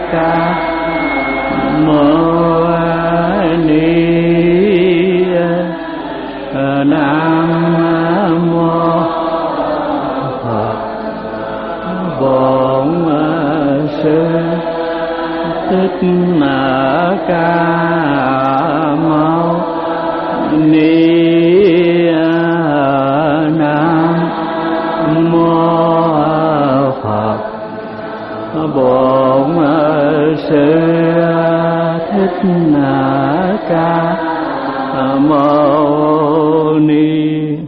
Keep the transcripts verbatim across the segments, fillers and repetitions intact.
Ca Mâu Ni Nam Mô Phật. Bổn Sư Thích Ca Mâu Ni Nam Mô Phật. Bổn Sư Thích Ca Mâu Ni.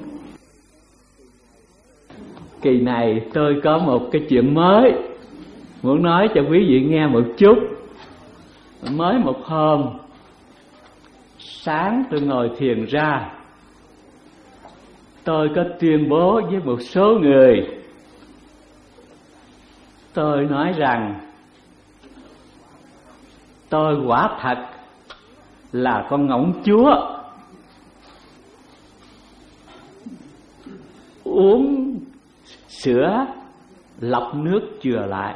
Kỳ này tôi có một cái chuyện mới muốn nói cho quý vị nghe một chút. Mới một hôm, sáng tôi ngồi thiền ra, tôi có tuyên bố với một số người. Tôi nói rằng tôi quả thật là con ngỗng chúa, uống sữa lọc nước chừa lại.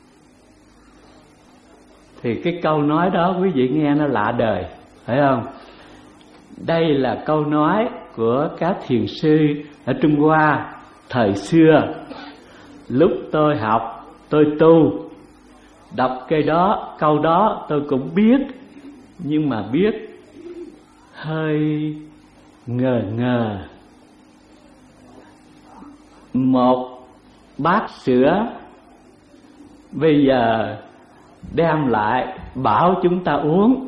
Thì cái câu nói đó quý vị nghe nó lạ đời, phải không? Đây là câu nói của các thiền sư ở Trung Hoa thời xưa. Lúc tôi học, tôi tu, đọc cái đó, câu đó tôi cũng biết, nhưng mà biết hơi ngờ ngờ. Một bát sữa bây giờ đem lại bảo chúng ta uống,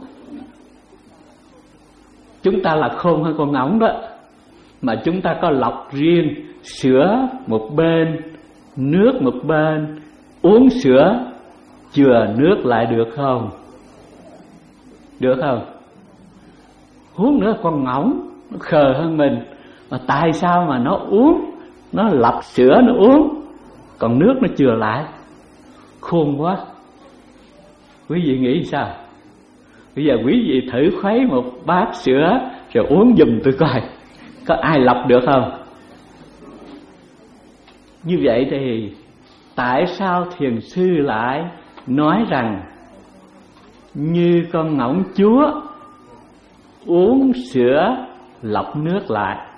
chúng ta là khôn hơn con ngỗng đó, mà chúng ta có lọc riêng, sữa một bên, nước một bên. Uống sữa chừa nước lại được không? Được không? Uống nữa con ngỗng nó khờ hơn mình, mà tại sao mà nó uống, nó lọc sữa nó uống, còn nước nó chừa lại? Khôn quá. Quý vị nghĩ sao? Bây giờ quý vị thử khuấy một bát sữa rồi uống giùm tôi coi, có ai lọc được không? Như vậy thì tại sao thiền sư lại nói rằng như con ngỗng chúa uống sữa lọc nước lại?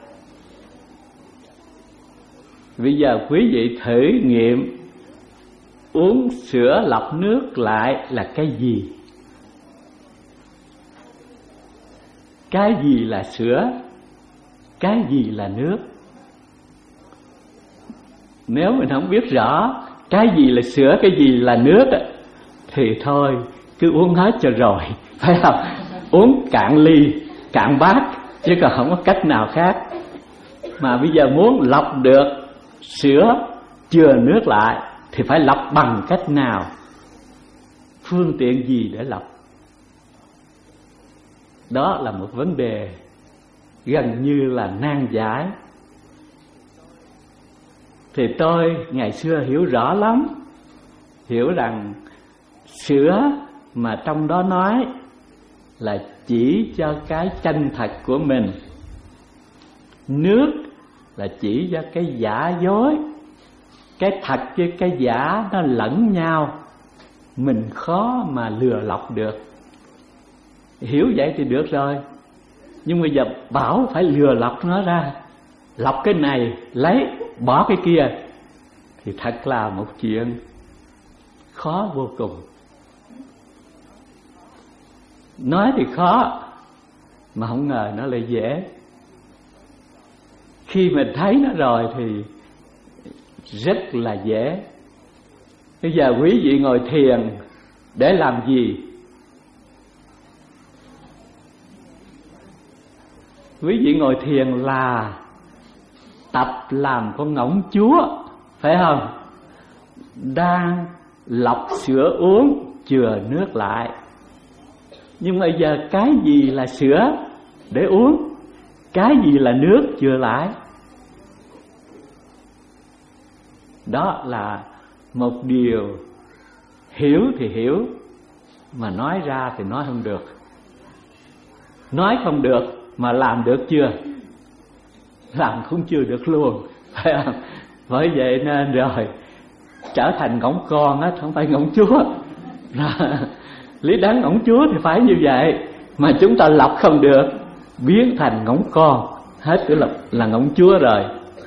Bây giờ quý vị thử nghiệm uống sữa lọc nước lại là cái gì? Cái gì là sữa? Cái gì là nước? Nếu mình không biết rõ cái gì là sữa, cái gì là nước thì thôi, cứ uống hết cho rồi, phải không? Uống cạn ly, cạn bát, chứ còn không có cách nào khác. Mà bây giờ muốn lọc được sữa chừa nước lại thì phải lọc bằng cách nào? Phương tiện gì để lọc? Đó là một vấn đề gần như là nan giải. Thì tôi ngày xưa hiểu rõ lắm, hiểu rằng sữa mà trong đó nói là chỉ cho cái chân thật của mình, nước là chỉ cho cái giả dối. Cái thật với cái giả nó lẫn nhau, mình khó mà lừa lọc được. Hiểu vậy thì được rồi, nhưng bây giờ bảo phải lừa lọc nó ra, lọc cái này lấy bỏ cái kia, thì thật là một chuyện khó vô cùng. Nói thì khó, mà không ngờ nó lại dễ. Khi mình thấy nó rồi thì rất là dễ. Bây giờ quý vị ngồi thiền để làm gì? Quý vị ngồi thiền là tập làm con ngỗng chúa, phải không? Đang lọc sữa uống, chừa nước lại. Nhưng bây giờ cái gì là sữa để uống, cái gì là nước chừa lại? Đó là một điều hiểu thì hiểu, mà nói ra thì nói không được. Nói không được mà làm được chưa? Làm cũng chưa được luôn, phải không? Bởi vậy nên rồi trở thành ngỗng con á, không phải ngỗng chúa. Lý đấng ổng Chúa thì phải như vậy, mà chúng ta lọc không được, biến thành ngỗng con, hết cái là, là ngỗng Chúa rồi.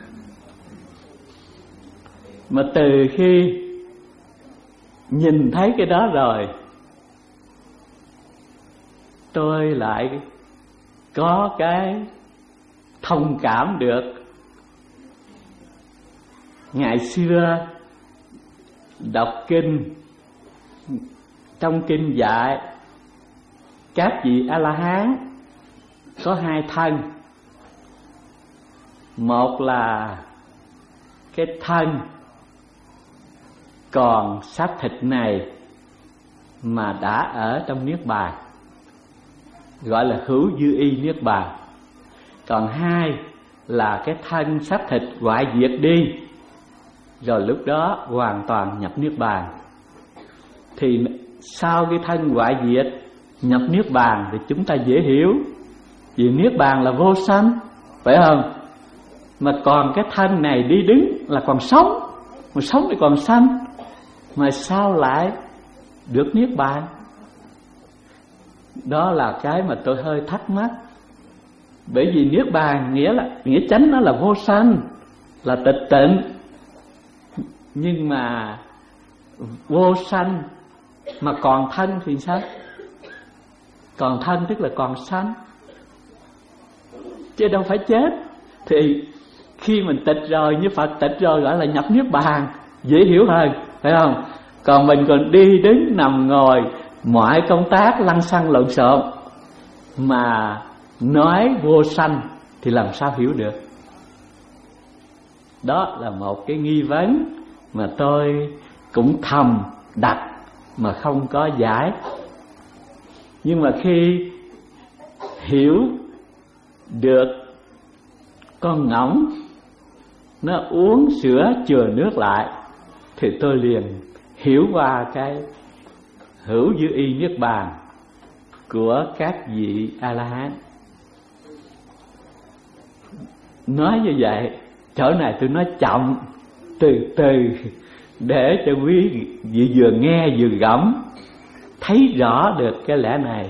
Mà từ khi nhìn thấy cái đó rồi, tôi lại có cái thông cảm được. Ngày xưa đọc kinh, trong kinh dạy các vị A-la-hán có hai thân. Một là cái thân còn xác thịt này mà đã ở trong niết bàn, gọi là hữu dư y niết bàn. Còn hai là cái thân xác thịt hoại diệt đi, rồi lúc đó hoàn toàn nhập niết bàn. Thì sau cái thân hoại diệt nhập niết bàn thì chúng ta dễ hiểu, vì niết bàn là vô sanh, phải không? Mà còn cái thân này đi đứng là còn sống, mà sống thì còn sanh, mà sao lại được niết bàn? Đó là cái mà tôi hơi thắc mắc. Bởi vì niết bàn nghĩa là nghĩa chánh nó là vô sanh, là tịch tịnh. Nhưng mà vô sanh mà còn thân thì sao? Còn thân tức là còn sanh, chứ đâu phải chết. Thì khi mình tịch rồi, như Phật tịch rồi, gọi là nhập niết bàn, dễ hiểu hơn, phải không? Còn mình còn đi đứng nằm ngồi, mọi công tác lăng xăng lộn xộn mà nói vô sanh thì làm sao hiểu được? Đó là một cái nghi vấn mà tôi cũng thầm đặt mà không có giải. Nhưng mà khi hiểu được con ngỗng nó uống sữa chừa nước lại, thì tôi liền hiểu qua cái hữu dư y niết bàn của các vị A-la-hán. Nói như vậy, chỗ này tôi nói chậm, từ từ, để cho quý vị vừa nghe vừa gẫm, thấy rõ được cái lẽ này.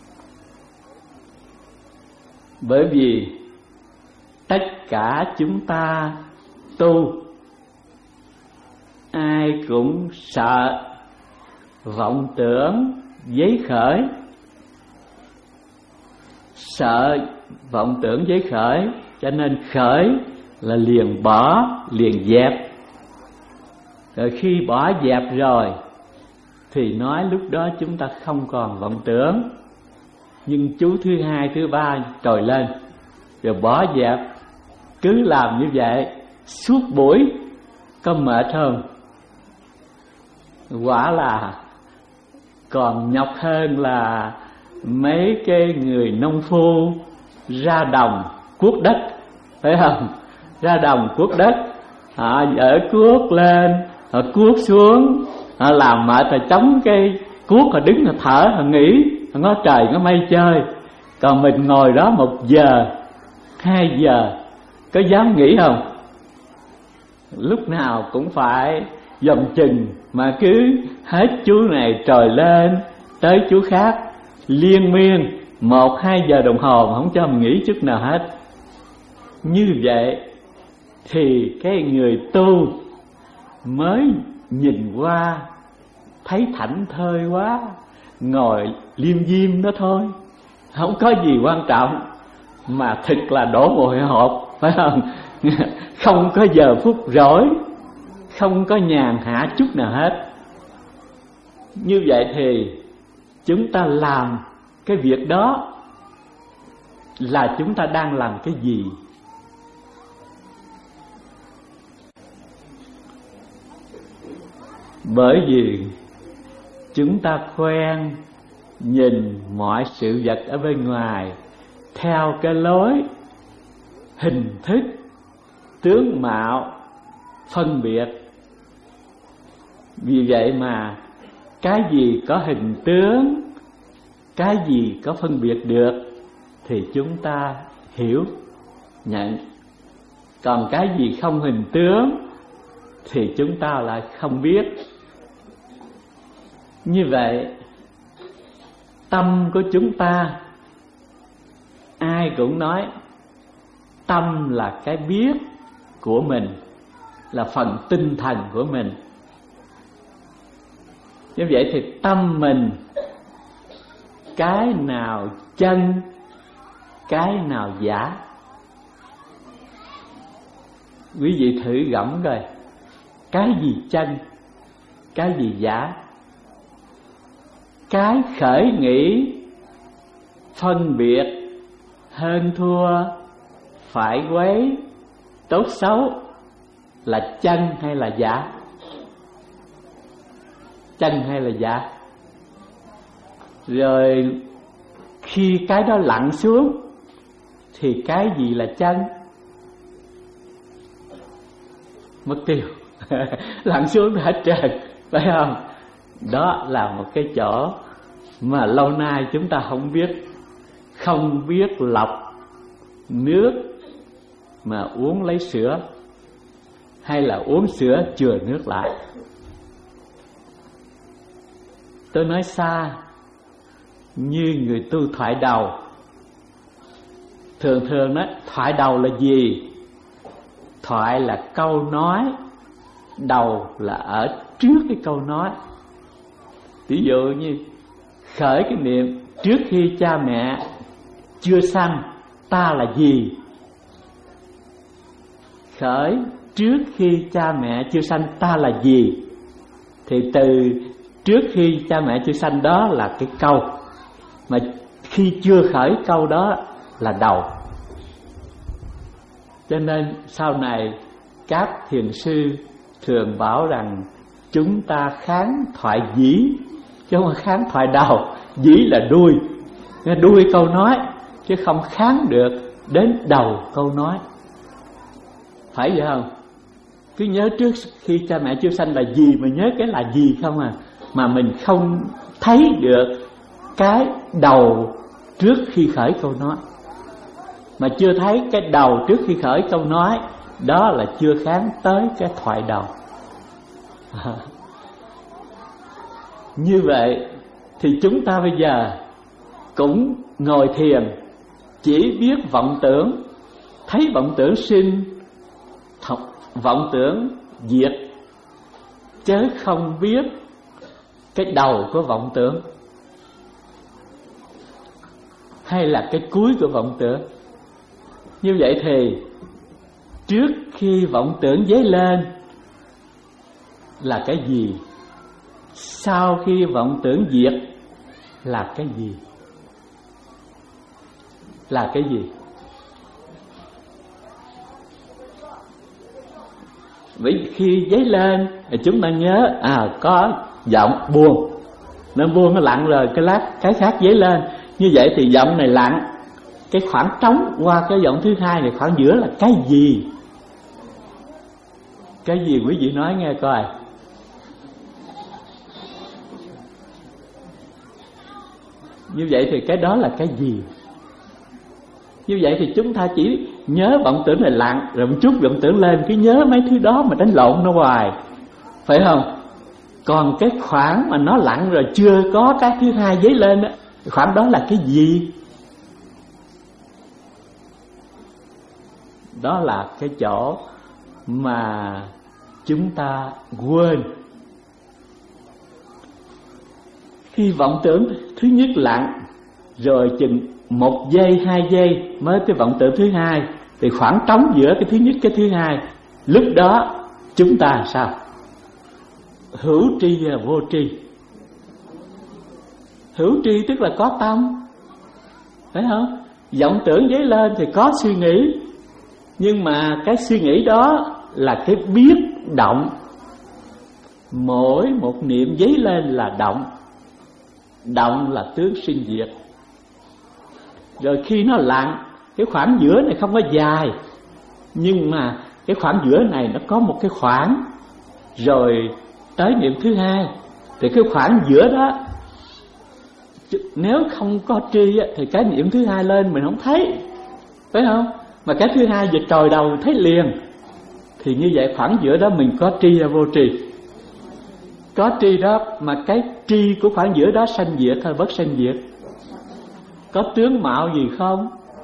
Bởi vì tất cả chúng ta tu, ai cũng sợ vọng tưởng giấy khởi, sợ vọng tưởng giấy khởi, cho nên khởi là liền bỏ, liền dẹp. Rồi khi bỏ dẹp rồi thì nói lúc đó chúng ta không còn vọng tưởng. Nhưng chú thứ hai, thứ ba trồi lên, rồi bỏ dẹp. Cứ làm như vậy suốt buổi, có mệt không? Quả là còn nhọc hơn là mấy cái người nông phu ra đồng cuốc đất, phải không? Ra đồng cuốc đất, họ dỡ cuốc lên, họ cuốc xuống, họ làm mệt rồi chống cái cuốc, họ đứng họ thở, họ nghỉ, họ ngó trời ngó mây chơi. Còn mình ngồi đó một giờ, hai giờ, có dám nghỉ không? Lúc nào cũng phải dòm chừng, mà cứ hết chú này trồi lên tới chú khác, liên miên một hai giờ đồng hồ mà không cho mình nghỉ chút nào hết. Như vậy thì cái người tu mới nhìn qua thấy thảnh thơi quá, ngồi liêm diêm đó thôi, không có gì quan trọng, mà thực là đổ mồ hôi hột, phải không? Không có giờ phút rỗi, không có nhàn hạ chút nào hết. Như vậy thì chúng ta làm cái việc đó là chúng ta đang làm cái gì? Bởi vì chúng ta quen nhìn mọi sự vật ở bên ngoài theo cái lối hình thức, tướng mạo, phân biệt. Vì vậy mà cái gì có hình tướng, cái gì có phân biệt được thì chúng ta hiểu, nhận. Còn cái gì không hình tướng thì chúng ta lại không biết. Như vậy tâm của chúng ta, ai cũng nói tâm là cái biết của mình, là phần tinh thần của mình. Như vậy thì tâm mình, cái nào chân, cái nào giả? Quý vị thử gẫm coi, cái gì chân, cái gì giả? Cái khởi nghĩ phân biệt hơn thua, phải quấy, tốt xấu là chân hay là giả? Chân hay là giả? Rồi khi cái đó lặn xuống thì cái gì là chân? Mất tiêu. Lặn xuống thì hết trơn, phải không? Đó là một cái chỗ mà lâu nay chúng ta không biết. Không biết lọc nước mà uống lấy sữa, hay là uống sữa chừa nước lại. Tôi nói xa, như người tu thoại đầu. Thường thường đó, thoại đầu là gì? Thoại là câu nói, đầu là ở trước cái câu nói. Ví dụ như khởi cái niệm trước khi cha mẹ chưa sanh ta là gì? Khởi trước khi cha mẹ chưa sanh ta là gì? Thì từ trước khi cha mẹ chưa sanh đó là cái câu, mà khi chưa khởi câu đó là đầu. Cho nên sau này các thiền sư thường bảo rằng chúng ta kháng thoại dĩ, chứ không kháng thoại đầu. Dĩ là đuôi, đuôi câu nói, chứ không kháng được đến đầu câu nói. Phải vậy không? Cứ nhớ trước khi cha mẹ chưa sanh là gì, mà nhớ cái là gì không à. Mà mình không thấy được cái đầu trước khi khởi câu nói. Mà chưa thấy cái đầu trước khi khởi câu nói, đó là chưa kháng tới cái thoại đầu. à. Như vậy thì chúng ta bây giờ cũng ngồi thiền, chỉ biết vọng tưởng, thấy vọng tưởng sinh, vọng tưởng diệt, chứ không biết cái đầu của vọng tưởng hay là cái cuối của vọng tưởng. Như vậy thì trước khi vọng tưởng dấy lên là cái gì? Sau khi vọng tưởng diệt là cái gì? Là cái gì? Vì khi dấy lên thì chúng ta nhớ à có giọng buồn, nó buông nó lặng rồi cái lát cái khác dấy lên. Như vậy thì giọng này lặng, cái khoảng trống qua cái giọng thứ hai này, khoảng giữa là cái gì? Cái gì quý vị nói nghe coi. Như vậy thì cái đó là cái gì? Như vậy thì chúng ta chỉ nhớ vọng tưởng này lặng, rồi một chút vọng tưởng lên, cứ nhớ mấy thứ đó mà đánh lộn nó hoài, phải không? Còn cái khoảng mà nó lặng rồi chưa có cái thứ hai dấy lên đó, khoảng đó là cái gì? Đó là cái chỗ mà chúng ta quên. Khi vọng tưởng thứ nhất lặng, rồi chừng một giây, hai giây mới tới vọng tưởng thứ hai, thì khoảng trống giữa cái thứ nhất cái thứ hai, lúc đó chúng ta sao? Hữu tri và vô tri. Hữu tri tức là có tâm, phải không? Vọng tưởng dấy lên thì có suy nghĩ, nhưng mà cái suy nghĩ đó là cái biết động. Mỗi một niệm dấy lên là động. Động là tướng sinh diệt. Rồi khi nó lặng, cái khoảng giữa này không có dài, nhưng mà cái khoảng giữa này nó có một cái khoảng. Rồi tới niệm thứ hai, thì cái khoảng giữa đó nếu không có tri thì cái niệm thứ hai lên mình không thấy, phải không? Mà cái thứ hai về trồi đầu thấy liền. Thì như vậy khoảng giữa đó mình có tri hay vô tri? Có tri đó, mà cái tri của khoảng giữa đó sanh diệt hay bất sanh diệt? Có tướng mạo gì không?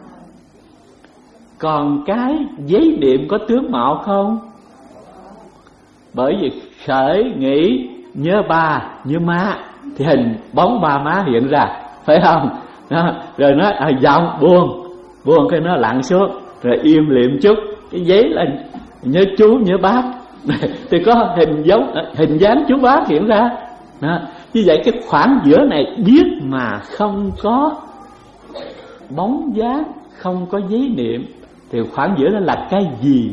Còn cái giấy niệm có tướng mạo không? Bởi vì khởi nghĩ nhớ ba nhớ má thì hình bóng ba má hiện ra, phải không? Đó. Rồi nó à, giọng buồn buồn cái nó lặn xuống, rồi im liệm chút, cái giấy là nhớ chú nhớ bác thì có hình giống hình dáng chú bác hiện ra. Đó. Như vậy cái khoảng giữa này biết mà không có bóng dáng, không có giấy niệm, thì khoảng giữa đó là cái gì?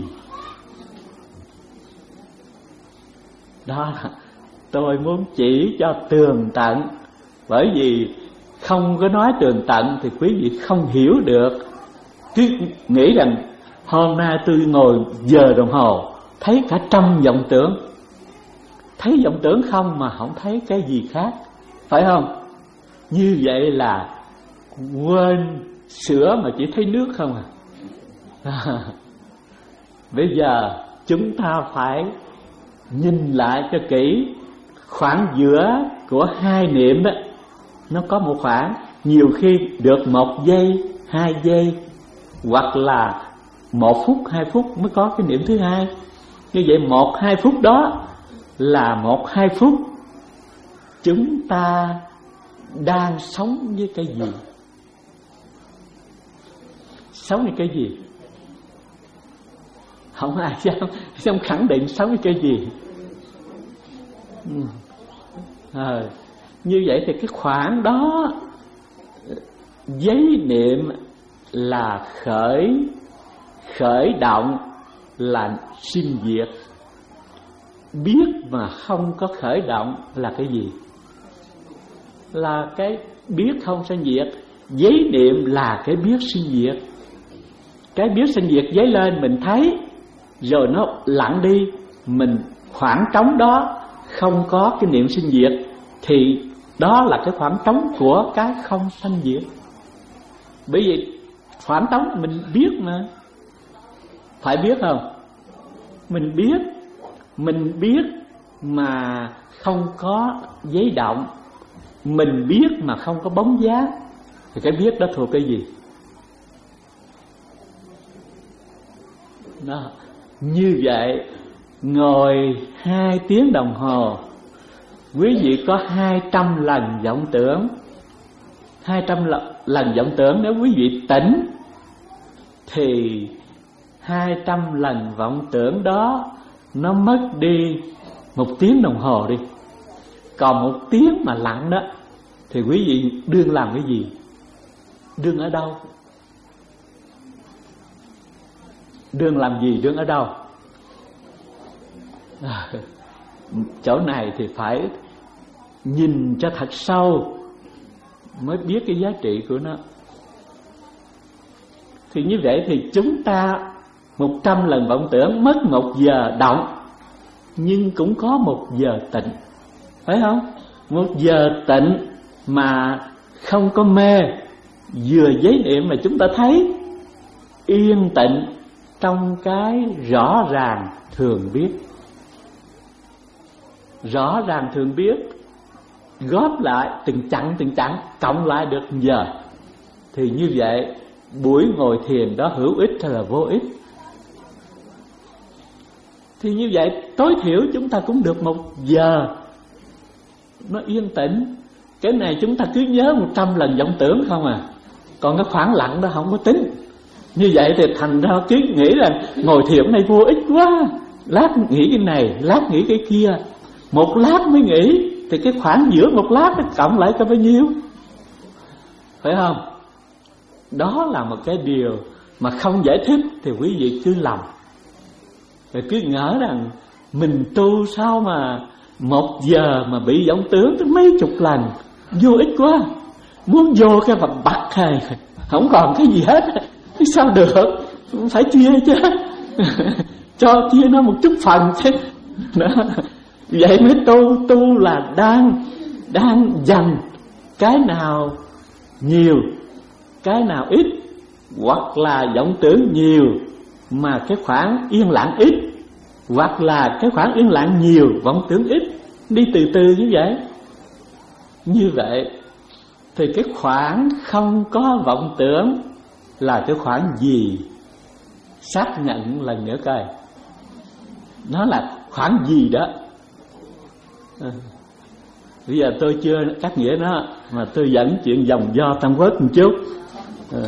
Đó là tôi muốn chỉ cho tường tận. Bởi vì không có nói tường tận thì quý vị không hiểu được. Cứ nghĩ rằng hôm nay tôi ngồi giờ đồng hồ thấy cả trăm vọng tưởng, thấy vọng tưởng không mà không thấy cái gì khác, phải không? Như vậy là quên sữa mà chỉ thấy nước không à, à. Bây giờ chúng ta phải nhìn lại cho kỹ. Khoảng giữa của hai niệm đó, nó có một khoảng, nhiều khi được một giây, hai giây, hoặc là một phút, hai phút mới có cái niệm thứ hai. Như vậy một, hai phút đó là một, hai phút chúng ta đang sống với cái gì? Sống với cái gì? Không ai dám, dám khẳng định sống với cái gì. À, như vậy thì cái khoảng đó giấy niệm là khởi khởi động, là sinh diệt. Biết mà không có khởi động là cái gì? Là cái biết không sinh diệt. Giấy niệm là cái biết sinh diệt. Cái biết sinh diệt giấy lên mình thấy, rồi nó lặng đi. Mình khoảng trống đó không có cái niệm sinh diệt, thì đó là cái khoảng trống của cái không sanh diệt. Bởi vì khoảng trống mình biết mà, phải biết không? Mình biết, mình biết mà không có giấy động, mình biết mà không có bóng dáng, thì cái biết đó thuộc cái gì? Đó. Như vậy ngồi hai tiếng đồng hồ, quý vị có hai trăm lần vọng tưởng. Hai trăm lần vọng tưởng nếu quý vị tỉnh, thì hai trăm lần vọng tưởng đó nó mất đi một tiếng đồng hồ đi. Còn một tiếng mà lặng đó, thì quý vị đương làm cái gì? Đương ở đâu? Đương làm gì? Đương ở đâu? À, chỗ này thì phải nhìn cho thật sâu mới biết cái giá trị của nó. Thì như vậy thì chúng ta một trăm lần vọng tưởng mất một giờ động, nhưng cũng có một giờ tịnh, phải không? Một giờ tịnh mà không có mê, vừa giấy niệm mà chúng ta thấy yên tịnh trong cái rõ ràng thường biết. Rõ ràng thường biết góp lại từng chặng từng chặng, cộng lại được giờ. Thì như vậy buổi ngồi thiền đó hữu ích hay là vô ích? Thì như vậy tối thiểu chúng ta cũng được một giờ nó yên tĩnh. Cái này chúng ta cứ nhớ một trăm lần vọng tưởng không à. Còn cái khoảng lặng đó không có tính. Như vậy thì thành ra cứ nghĩ là ngồi thiền này vô ích quá, lát nghĩ cái này, lát nghĩ cái kia, một lát mới nghĩ. Thì cái khoảng giữa một lát nó cộng lại có bao nhiêu? Phải không? Đó là một cái điều mà không giải thích thì quý vị cứ lầm. Rồi cứ ngỡ rằng mình tu sao mà một giờ mà bị vọng tưởng tới mấy chục lần, vô ích quá. Muốn vô cái vật bật hay không còn cái gì hết. Sao được? Phải chia chứ. Cho chia nó một chút phần chứ. Đó. Vậy mới tu. Tu là đang Đang dành cái nào nhiều, cái nào ít, hoặc là vọng tưởng nhiều mà cái khoảng yên lặng ít, hoặc là cái khoảng yên lặng nhiều, vọng tưởng ít. đi từ từ như vậy. Như vậy thì cái khoảng không có vọng tưởng là cái khoảng gì? Xác nhận lần nữa coi, nó là khoảng gì đó. à, Bây giờ tôi chưa cắt nghĩa nó, mà tôi dẫn chuyện dòng do Tam Quốc một chút. à,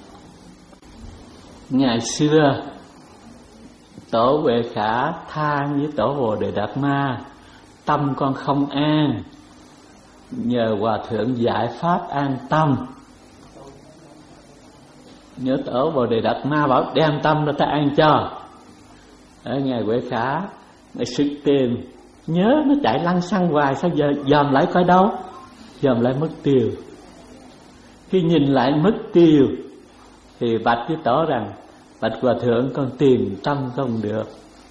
Ngày xưa Tổ Huệ Khả than với Tổ Bồ Đề Đạt Ma: tâm con không an, nhờ Hòa Thượng giải pháp an tâm. Nhớ Tổ Bồ Đề Đạt Ma bảo đem tâm ra ta an cho. Ở Ngài Huệ Khả Ngài sức tìm, nhớ nó chạy lăng xăng hoài, sao giờ dòm lại coi đâu, dòm lại mất tiêu. Khi nhìn lại mất tiêu thì bạch với Tổ rằng: bạch Hòa Thượng, con tìm tâm không được.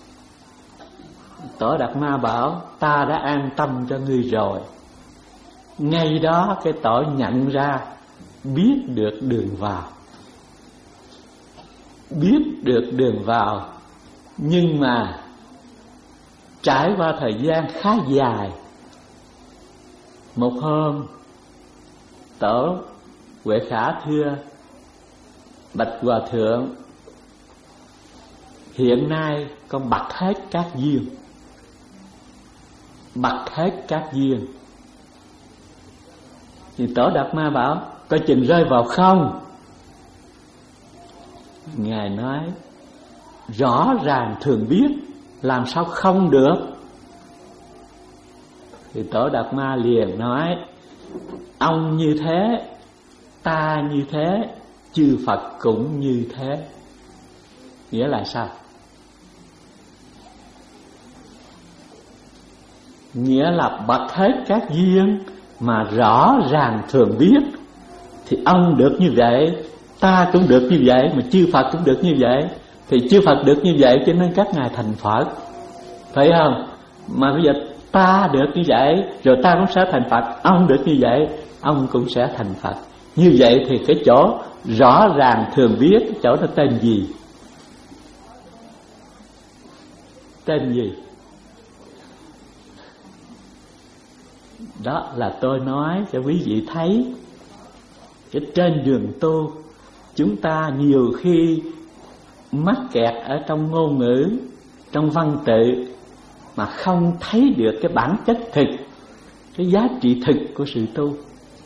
Tổ Đạt Ma bảo: ta đã an tâm cho ngươi rồi. Ngay đó cái Tổ nhận ra, biết được đường vào, biết được đường vào. Nhưng mà trải qua thời gian khá dài, một hôm Tổ Huệ Khả thưa: bạch Hòa Thượng, hiện nay con bật hết các duyên, bật hết các duyên. Thì Tổ Đạt Ma bảo: coi chừng rơi vào không. Ngài nói: rõ ràng thường biết, làm sao không được. Thì Tổ Đạt Ma liền nói: ông như thế, ta như thế, chư Phật cũng như thế. Nghĩa là sao? Nghĩa là bật hết các duyên mà rõ ràng thường biết. Thì ông được như vậy, ta cũng được như vậy, mà chư Phật cũng được như vậy. Thì chư Phật được như vậy cho nên các ngài thành Phật, phải không? Mà bây giờ ta được như vậy rồi ta cũng sẽ thành Phật. Ông được như vậy, ông cũng sẽ thành Phật. Như vậy thì cái chỗ rõ ràng thường biết, cái chỗ đó tên gì? Tên gì? Đó là tôi nói cho quý vị thấy, cái trên đường tu chúng ta nhiều khi mắc kẹt ở trong ngôn ngữ, trong văn tự, mà không thấy được cái bản chất thực, cái giá trị thực của sự tu.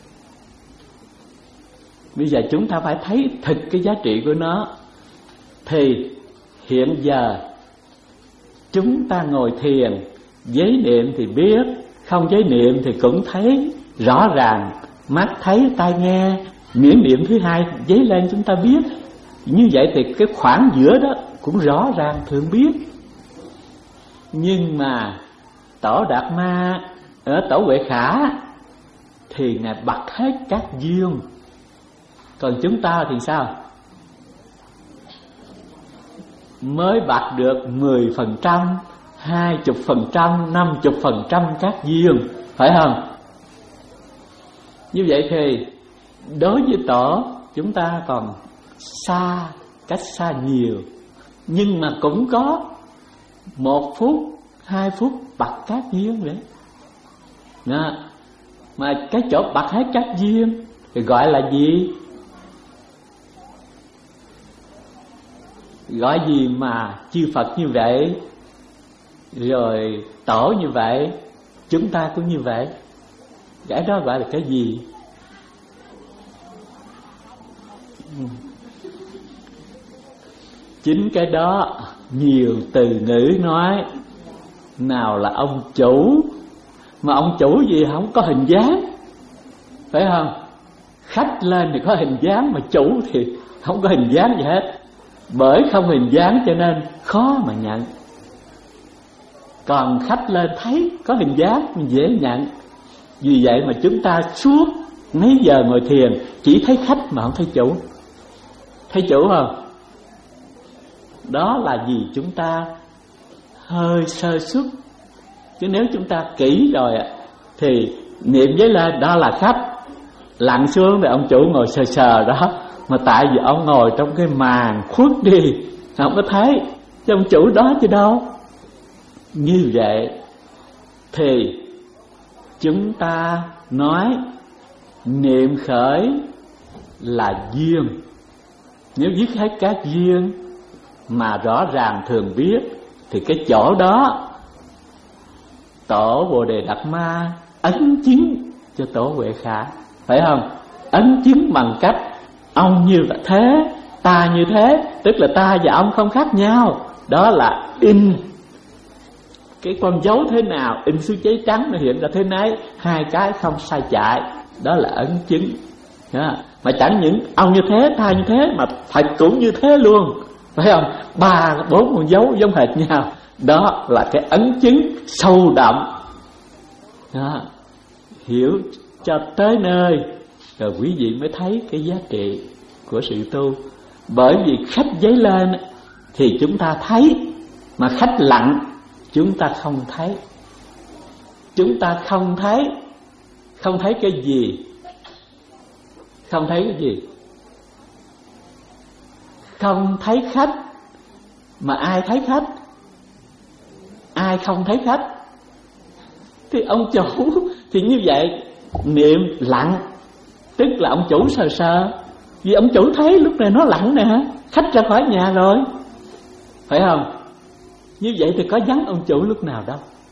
Bây giờ chúng ta phải thấy thực cái giá trị của nó. Thì hiện giờ chúng ta ngồi thiền, giới niệm thì biết, không giới niệm thì cũng thấy rõ ràng. Mắt thấy, tai nghe, miễn niệm thứ hai dấy lên chúng ta biết. Như vậy thì cái khoảng giữa đó cũng rõ ràng thường biết. Nhưng mà Tổ Đạt Ma ở Tổ Huệ Khả thì ngài bật hết các duyên. Còn chúng ta thì sao? Mới bật được mười phần trăm, hai mươi phần trăm, năm mươi phần trăm các duyên, phải không? Như vậy thì đối với Tổ chúng ta còn xa, cách xa nhiều. Nhưng mà cũng có một phút, hai phút bật các duyên đấy. Đó. Mà cái chỗ bật hết các duyên thì gọi là gì? Gọi gì mà chư Phật như vậy, rồi Tổ như vậy, chúng ta cũng như vậy. Cái đó gọi là cái gì? Chính cái đó nhiều từ ngữ nói. Nào là ông chủ, mà ông chủ gì không có hình dáng, phải không? Khách lên thì có hình dáng, mà chủ thì không có hình dáng gì hết. Bởi không hình dáng cho nên khó mà nhận. Còn khách lên thấy có hình dáng mình dễ nhận. Vì vậy mà chúng ta suốt mấy giờ ngồi thiền chỉ thấy khách mà không thấy chủ. Thấy chủ không? Đó là vì chúng ta hơi sơ suất. Chứ nếu chúng ta kỹ rồi thì niệm với lên đó là khách, lặn xuống thì ông chủ ngồi sờ sờ đó. Mà tại vì ông ngồi trong cái màn khuất đi, không có thấy, chứ ông chủ đó chứ đâu. Như vậy thì chúng ta nói niệm khởi là duyên. Nếu viết hết các duyên mà rõ ràng thường biết, thì cái chỗ đó Tổ Bồ Đề Đạt Ma ấn chứng cho Tổ Huệ Khả, phải không? Ấn chứng bằng cách ông như thế, ta như thế, tức là ta và ông không khác nhau. Đó là in cái con dấu thế nào, in xuống giấy trắng nó hiện ra thế nấy, hai cái không sai chạy, đó là ấn chứng. Đó. Mà chẳng những ông như thế, ta như thế, mà thật cũng như thế luôn, phải không? Ba bốn con dấu giống hệt nhau, đó là cái ấn chứng sâu đậm. Đó. Hiểu cho tới nơi rồi quý vị mới thấy cái giá trị của sự tu. Bởi vì khách giấy lên thì chúng ta thấy, mà khách lặng chúng ta không thấy. Chúng ta không thấy. Không thấy cái gì? Không thấy cái gì? Không thấy khách. Mà ai thấy khách? Ai không thấy khách? Thì ông chủ. Thì như vậy niệm lặng, tức là ông chủ sờ sờ. Vì ông chủ thấy lúc này nó lặng nè, khách ra khỏi nhà rồi, phải không? Như vậy thì có vắng ông chủ lúc nào đâu.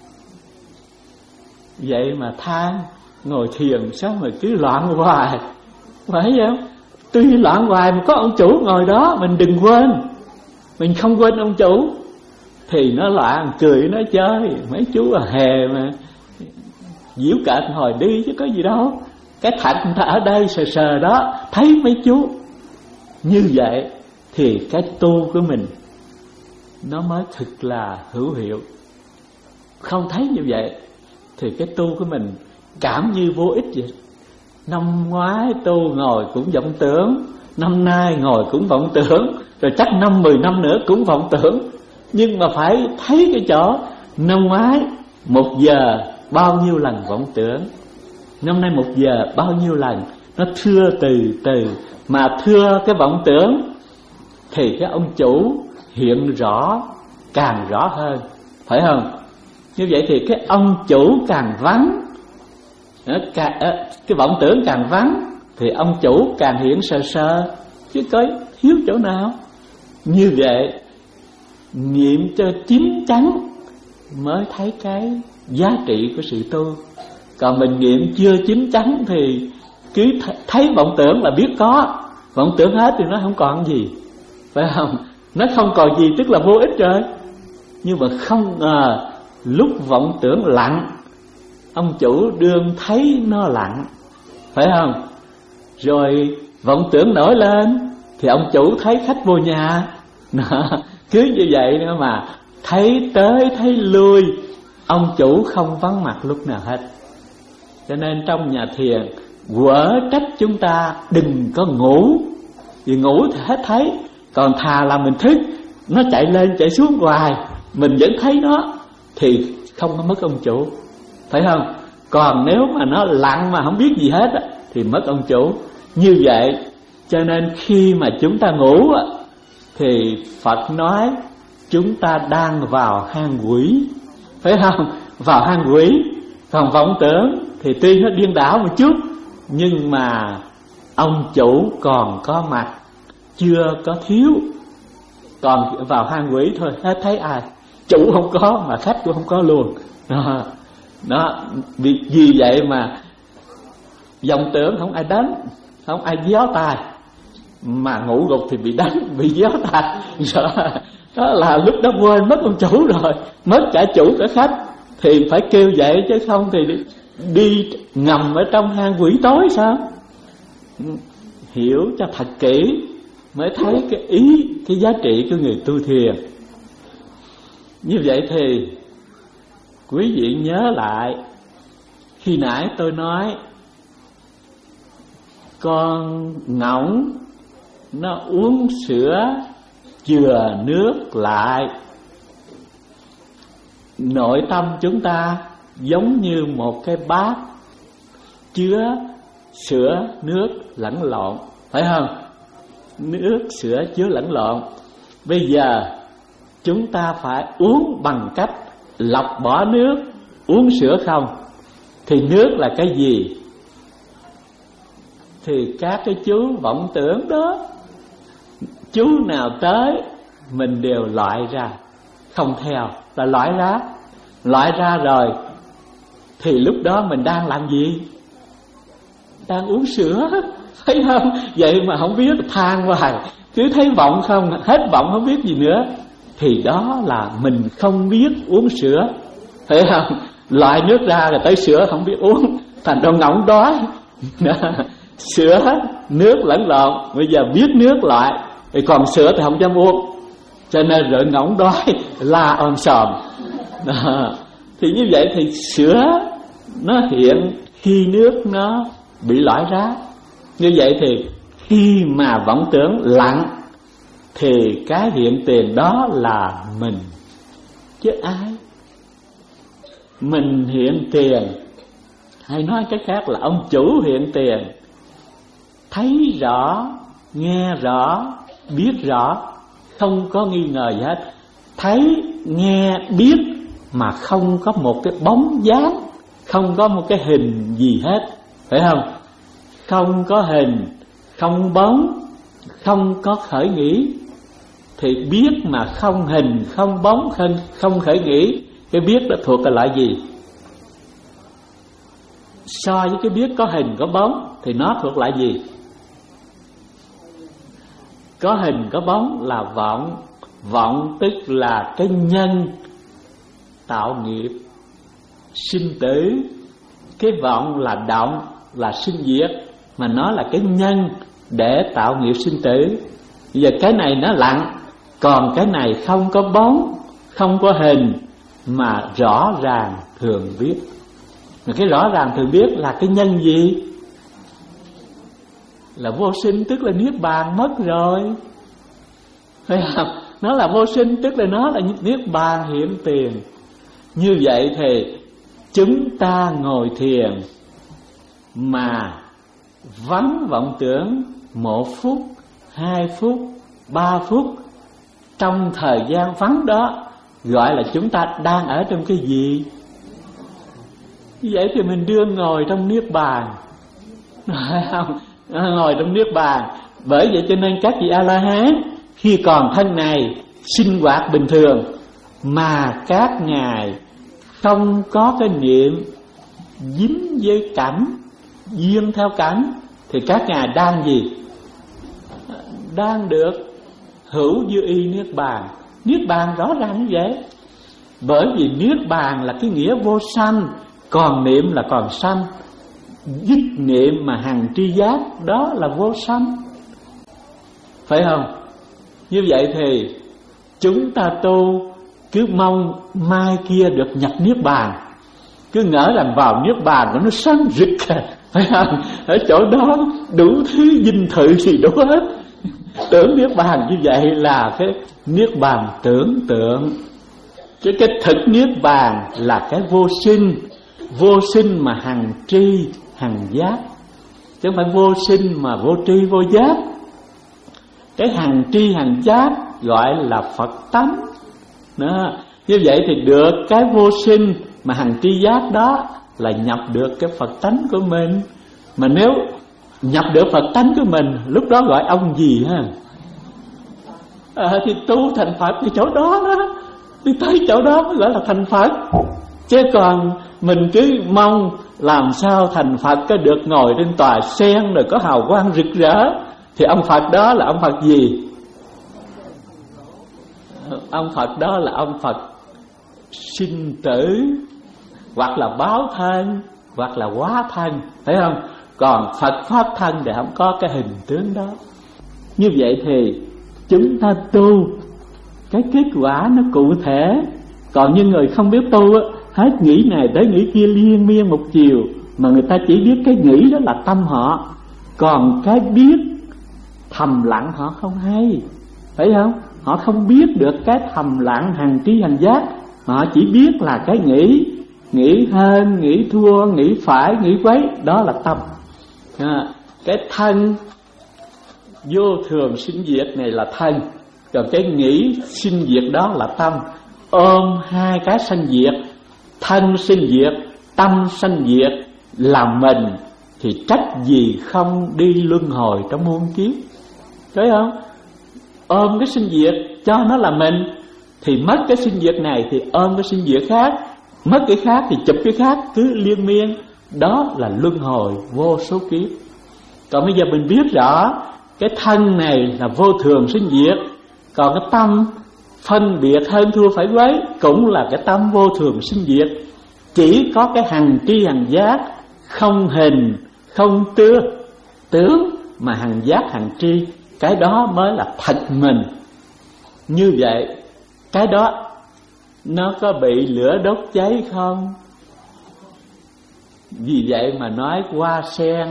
Vậy mà than ngồi thiền sao mà cứ loạn hoài, phải không? Tuy loạn hoài mà có ông chủ ngồi đó, mình đừng quên. Mình không quên ông chủ thì nó loạn, cười nó chơi. Mấy chú à hề mà diễu cợt hồi đi chứ có gì đâu. Cái thật người ta ở đây sờ sờ đó, thấy mấy chú. Như vậy thì cái tu của mình nó mới thực là hữu hiệu. Không thấy như vậy thì cái tu của mình cảm như vô ích vậy. Năm ngoái tu ngồi cũng vọng tưởng, năm nay ngồi cũng vọng tưởng, rồi chắc năm mười năm nữa cũng vọng tưởng. Nhưng mà phải thấy cái chỗ năm ngoái một giờ bao nhiêu lần vọng tưởng, năm nay một giờ bao nhiêu lần. Nó thưa từ từ, mà thưa cái vọng tưởng thì cái ông chủ hiện rõ, càng rõ hơn, phải không? Như vậy thì cái ông chủ càng vắng, cái vọng tưởng càng vắng, thì ông chủ càng hiện sơ sơ, chứ có thiếu chỗ nào. Như vậy niệm cho chín chắn mới thấy cái giá trị của sự tu. Còn mình niệm chưa chín chắn thì cứ thấy vọng tưởng là biết có, vọng tưởng hết thì nó không còn gì, phải không? Nó không còn gì tức là vô ích rồi. Nhưng mà không ngờ lúc vọng tưởng lặng, ông chủ đương thấy nó lặng, phải không? Rồi vọng tưởng nổi lên thì ông chủ thấy khách vô nhà. Cứ như vậy nữa mà thấy tới thấy lui, ông chủ không vắng mặt lúc nào hết. Cho nên trong nhà thiền quở trách chúng ta đừng có ngủ. Vì ngủ thì hết thấy, còn thà là mình thức, nó chạy lên chạy xuống hoài, mình vẫn thấy nó, thì không có mất ông chủ, phải không? Còn nếu mà nó lặng mà không biết gì hết thì mất ông chủ. Như vậy cho nên khi mà chúng ta ngủ thì Phật nói chúng ta đang vào hang quỷ, phải không? Vào hang quỷ. Còn vọng tưởng thì tuy nó điên đảo một chút, nhưng mà ông chủ còn có mặt, chưa có thiếu. Còn vào hang quỷ thôi, hết thấy ai, chủ không có mà khách cũng không có luôn. Đó, đó. Vì, vì vậy mà vọng tưởng không ai đánh, không ai déo tai, mà ngủ gục thì bị đánh, bị déo tai. Đó là lúc đó quên mất ông chủ rồi, mất cả chủ cả khách. Thì phải kêu dậy, chứ không thì đi, đi ngầm ở trong hang quỷ tối sao? Hiểu cho thật kỹ mới thấy cái ý, cái giá trị của người tu thiền. Như vậy thì quý vị nhớ lại, khi nãy tôi nói con ngỗng nó uống sữa chừa nước lại. Nội tâm chúng ta giống như một cái bát chứa sữa nước lẫn lộn, phải không? Nước sữa chứa lẫn lộn. Bây giờ chúng ta phải uống bằng cách lọc bỏ nước, uống sữa không. Thì nước là cái gì? Thì các cái chú vọng tưởng đó, chú nào tới mình đều loại ra, không theo, là loại ra. Loại ra rồi thì lúc đó mình đang làm gì? Đang uống sữa, thấy không? Vậy mà không biết, than hoài, cứ thấy vọng không, hết vọng không biết gì nữa, thì đó là mình không biết uống sữa, thấy không? Loại nước ra rồi tới sữa không biết uống, thành ra ngỗng đói. Sữa nước lẫn lộn, bây giờ biết nước loại thì còn sữa thì không dám uống, cho nên rồi ngỗng đói la om sòm. Thì như vậy thì sữa nó hiện khi nước nó bị loại ra. Như vậy thì khi mà vọng tưởng lặng thì cái hiện tiền đó là mình, chứ ai? Mình hiện tiền, hay nói cách khác là ông chủ hiện tiền, thấy rõ, nghe rõ, biết rõ, không có nghi ngờ gì hết. Thấy, nghe, biết mà không có một cái bóng dáng, không có một cái hình gì hết, phải không? Không có hình, không bóng, không có khởi nghĩ. Thì biết mà không hình, không bóng, không, không khởi nghĩ, cái biết đó thuộc là loại gì? So với cái biết có hình, có bóng thì nó thuộc lại gì? Có hình, có bóng là vọng. Vọng tức là cái nhân tạo nghiệp sinh tử. Cái vọng là động, là sinh diệt, mà nó là cái nhân để tạo nghiệp sinh tử. Bây giờ cái này nó lặng, còn cái này không có bóng, không có hình, mà rõ ràng thường biết. Mà cái rõ ràng thường biết là cái nhân gì? Là vô sinh, tức là niết bàn mất rồi, phải không? Nó là vô sinh, tức là nó là niết bàn hiện tiền. Như vậy thì chúng ta ngồi thiền mà vắng vọng tưởng một phút, hai phút, ba phút, trong thời gian vắng đó gọi là chúng ta đang ở trong cái gì? Như vậy thì mình đương ngồi trong niết bàn, không? Ngồi trong niết bàn. Bởi vậy cho nên các vị A-la-hán khi còn thân này sinh hoạt bình thường, mà các ngài không có cái niệm dính với cảnh, duyên theo cảnh, thì các ngài đang gì? Đang được hữu dư y niết bàn. Niết bàn rõ ràng như vậy. Bởi vì niết bàn là cái nghĩa vô sanh, còn niệm là còn sanh. Dứt niệm mà hằng tri giác, đó là vô sanh, phải không? Như vậy thì chúng ta tu cứ mong mai kia được nhập niết bàn, cứ ngỡ rằng vào niết bàn của nó sáng rực, phải không? Ở chỗ đó đủ thứ dinh thự gì đủ hết. Tưởng niết bàn như vậy là cái niết bàn tưởng tượng, chứ cái thực niết bàn là cái vô sinh. Vô sinh mà hằng tri hằng giác, chứ không phải vô sinh mà vô tri vô giác. Cái hằng tri hằng giác gọi là Phật tánh đó. Như vậy thì được cái vô sinh mà hằng tri giác đó là nhập được cái Phật tánh của mình. Mà nếu nhập được Phật tánh của mình, lúc đó gọi ông gì ha? À, thì tu thành Phật thì chỗ đó đó, đi tới chỗ đó mới gọi là thành Phật. Chứ còn mình cứ mong làm sao thành Phật có được ngồi trên tòa sen rồi có hào quang rực rỡ, thì ông Phật đó là ông Phật gì? Ông Phật đó là ông Phật sinh tử, hoặc là báo thân, hoặc là hóa thân, thấy không? Còn Phật pháp thân thì không có cái hình tướng đó. Như vậy thì chúng ta tu cái kết quả nó cụ thể. Còn như người không biết tu á, hết nghĩ này tới nghĩ kia liên miên một chiều, mà người ta chỉ biết cái nghĩ đó là tâm họ, còn cái biết thầm lặng họ không hay, phải không? Họ không biết được cái thầm lặng hằng tri hằng giác. Họ chỉ biết là cái nghĩ, nghĩ hơn, nghĩ thua, nghĩ phải, nghĩ quấy, đó là tâm. À, cái thân vô thường sinh diệt này là thân, còn cái nghĩ sinh diệt đó là tâm. Ôm hai cái sanh diệt, thân sinh diệt tâm sanh diệt là mình, thì trách gì không đi luân hồi trong muôn kiếp, thấy không? Ôm cái sinh diệt cho nó là mình, thì mất cái sinh diệt này thì ôm cái sinh diệt khác, mất cái khác thì chụp cái khác, cứ liên miên. Đó là luân hồi vô số kiếp. Còn bây giờ mình biết rõ cái thân này là vô thường sinh diệt, còn cái tâm phân biệt hơn thua phải quấy cũng là cái tâm vô thường sinh diệt. Chỉ có cái hằng tri hằng giác, không hình không tướng tướng mà hằng giác hằng tri, cái đó mới là thật mình. Như vậy cái đó nó có bị lửa đốt cháy không? Vì vậy mà nói hoa sen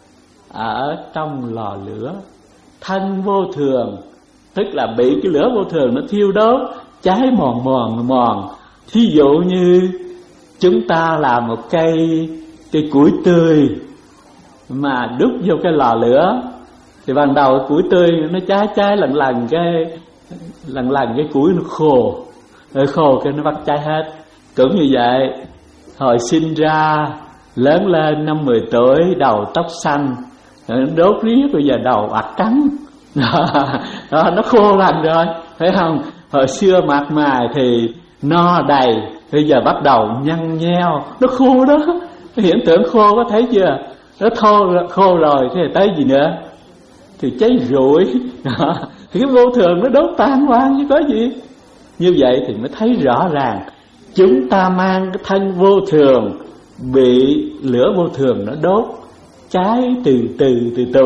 ở trong lò lửa, thân vô thường, tức là bị cái lửa vô thường nó thiêu đốt, cháy mòn mòn mòn. Thí dụ như chúng ta làm một cây cây củi tươi mà đút vô cái lò lửa, thì ban đầu củi tươi nó cháy cháy lần lần cái lần lần cái củi nó khô, rồi khô cái nó bắt cháy hết. Cũng như vậy, hồi sinh ra lớn lên năm mười tuổi đầu tóc xanh, đốt riết bây giờ đầu ạt trắng. Đó, nó khô lần rồi, phải không? Hồi xưa mạt mài thì no đầy, bây giờ bắt đầu nhăn nheo, nó khô đó. Cái hiện tượng khô có thấy chưa? Nó thô, khô rồi thì tới gì nữa? Thì cháy rụi. Thì cái vô thường nó đốt tan hoang chứ có gì. Như vậy thì mới thấy rõ ràng chúng ta mang cái thân vô thường, bị lửa vô thường nó đốt, cháy từ từ từ từ.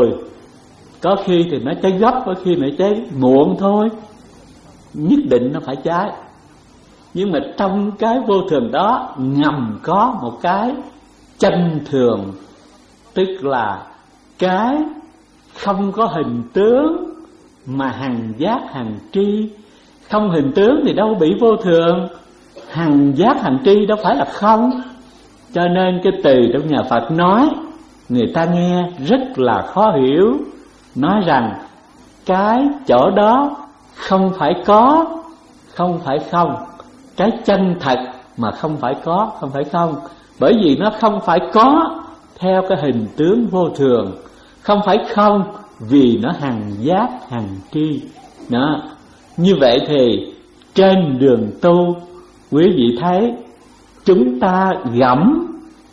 Có khi thì nó cháy gấp, có khi nó cháy muộn thôi, nhất định nó phải cháy. Nhưng mà trong cái vô thường đó ngầm có một cái chân thường, tức là cái không có hình tướng mà hằng giác hằng tri. Không hình tướng thì đâu bị vô thường, hằng giác hằng tri đâu phải là không. Cho nên cái từ trong nhà Phật nói người ta nghe rất là khó hiểu. Nói rằng cái chỗ đó không phải có, không phải không. Cái chân thật mà không phải có, không phải không. Bởi vì nó không phải có theo cái hình tướng vô thường, không phải không vì nó hằng giác hằng tri. Đó. Như vậy thì trên đường tu, quý vị thấy chúng ta gẫm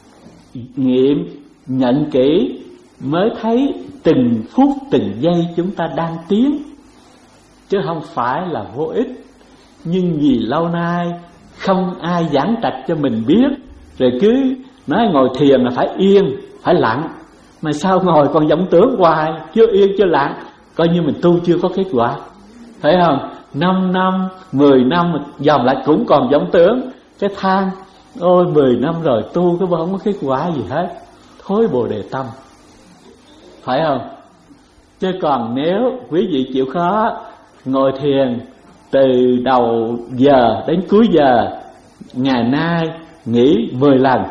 nghiệm nhận kỹ mới thấy từng phút từng giây chúng ta đang tiến, chứ không phải là vô ích. Nhưng vì lâu nay không ai giảng trạch cho mình biết, rồi cứ nói ngồi thiền là phải yên, phải lặng. Mà sao ngồi còn vọng tưởng hoài, chưa yên chưa lặng, coi như mình tu chưa có kết quả, phải không? Năm năm, mười năm dòm lại cũng còn vọng tưởng, cái than ôi mười năm rồi tu cái không có kết quả gì hết, thối bồ đề tâm, phải không? Chứ còn nếu quý vị chịu khó ngồi thiền từ đầu giờ đến cuối giờ, ngày nay nghỉ mười lần,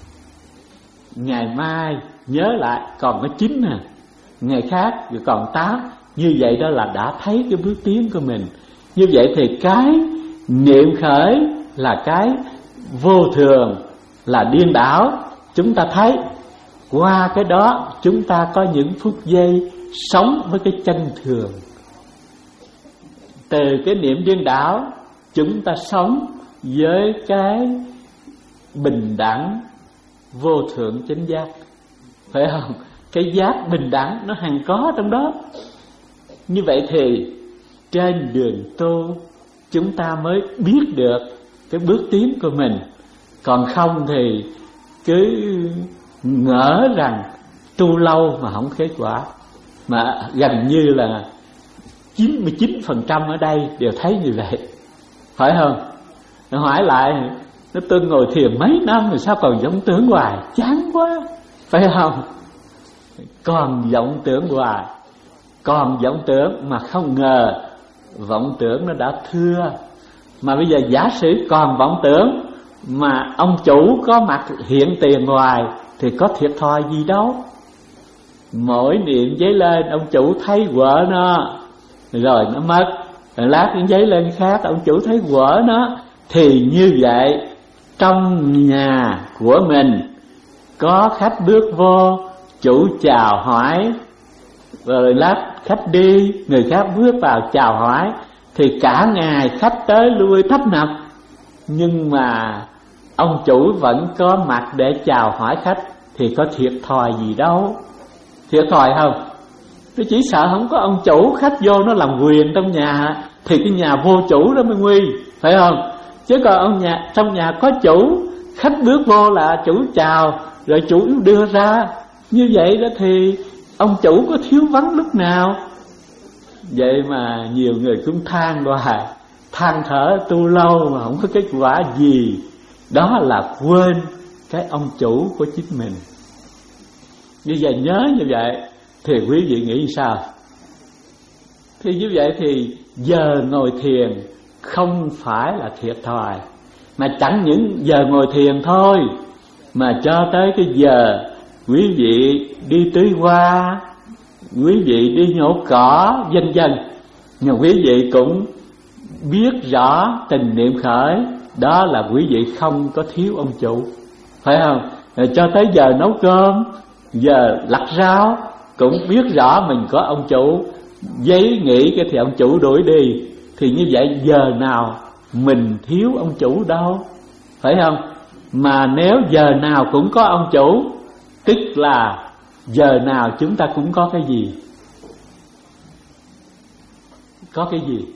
ngày mai nhớ lại còn có chín nè, ngày khác rồi còn tám. Như vậy đó là đã thấy cái bước tiến của mình. Như vậy thì cái niệm khởi là cái vô thường, là điên đảo. Chúng ta thấy qua cái đó chúng ta có những phút giây sống với cái chân thường. Từ cái niệm điên đảo chúng ta sống với cái bình đẳng vô thượng chánh giác, phải không? Cái giác bình đẳng nó hằng có trong đó. Như vậy thì trên đường tu chúng ta mới biết được cái bước tiến của mình. Còn không thì cứ ngỡ rằng tu lâu mà không kết quả. Mà gần như là chín mươi chín phần trăm ở đây đều thấy như vậy, phải không? Nó hỏi lại, nó tôi ngồi thiền mấy năm rồi sao còn vọng tưởng hoài, chán quá, phải không? Còn vọng tưởng hoài, còn vọng tưởng mà không ngờ vọng tưởng nó đã thưa. Mà bây giờ giả sử còn vọng tưởng mà ông chủ có mặt hiện tiền hoài thì có thiệt thòi gì đâu. Mỗi niệm giấy lên ông chủ thấy vợ nó, rồi nó mất, rồi lát những giấy lên khác ông chủ thấy vợ nó, thì như vậy trong nhà của mình có khách bước vô, chủ chào hỏi, rồi lát khách đi, người khác bước vào chào hỏi, thì cả ngày khách tới lui tấp nập, nhưng mà ông chủ vẫn có mặt để chào hỏi khách, thì có thiệt thòi gì đâu. Thiệt thòi không? Tôi chỉ sợ không có ông chủ, khách vô nó làm quyền trong nhà, thì cái nhà vô chủ đó mới nguy, phải không? Chứ còn ông nhà, trong nhà có chủ, khách bước vô là chủ chào, rồi chủ đưa ra, như vậy đó thì ông chủ có thiếu vắng lúc nào. Vậy mà nhiều người cũng than hoài, than thở tu lâu mà không có kết quả gì. Đó là quên cái ông chủ của chính mình. Như vậy nhớ như vậy thì quý vị nghĩ sao? Thì như vậy thì giờ ngồi thiền không phải là thiệt thòi, mà chẳng những giờ ngồi thiền thôi, mà cho tới cái giờ quý vị đi tưới hoa, quý vị đi nhổ cỏ, vân vân, nhưng quý vị cũng biết rõ tình niệm khởi, đó là quý vị không có thiếu ông chủ, phải không? Rồi cho tới giờ nấu cơm, giờ lặt rau, cũng biết rõ mình có ông chủ, giấy nghỉ cái thì ông chủ đuổi đi. Thì như vậy giờ nào mình thiếu ông chủ đâu, phải không? Mà nếu giờ nào cũng có ông chủ, tức là giờ nào chúng ta cũng có cái gì? Có cái gì?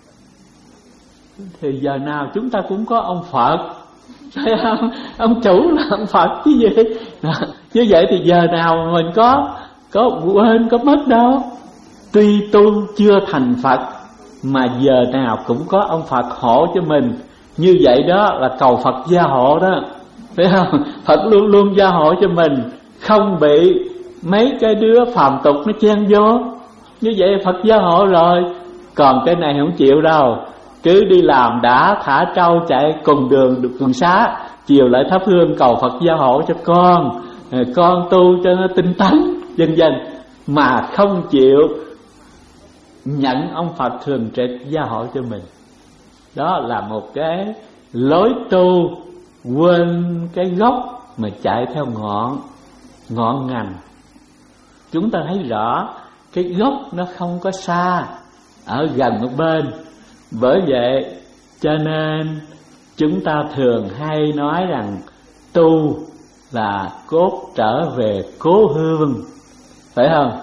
Thì giờ nào chúng ta cũng có ông Phật, phải không? Ông chủ là ông Phật chứ gì. Như vậy thì giờ nào mình có Có quên, có mất đâu. Tuy tu chưa thành Phật, mà giờ nào cũng có ông Phật hộ cho mình. Như vậy đó là cầu Phật gia hộ đó, phải không? Phật luôn luôn gia hộ cho mình, không bị mấy cái đứa phàm tục nó chen vô. Như vậy Phật gia hộ rồi. Còn cái này không chịu đâu, cứ đi làm đã thả trâu chạy cùng đường được đường xá, chiều lại thắp hương cầu Phật gia hộ cho con, con tu cho nó tinh tấn, vân vân, mà không chịu nhận ông Phật thường trực gia hộ cho mình. Đó là một cái lối tu quên cái gốc mà chạy theo ngọn ngọn ngành. Chúng ta thấy rõ cái gốc nó không có xa, ở gần một bên. Bởi vậy cho nên chúng ta thường hay nói rằng tu là cốt trở về cố hương, phải không?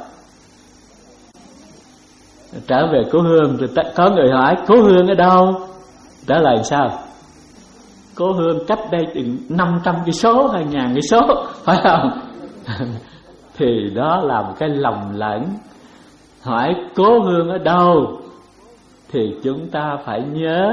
Trở về cố hương. Rồi có người hỏi cố hương ở đâu? Trả lời sao? Cố hương cách đây chừng năm trăm cây số hay ngàn cây số, phải không? Thì đó là một cái lầm lẫn. Hỏi cố hương ở đâu thì chúng ta phải nhớ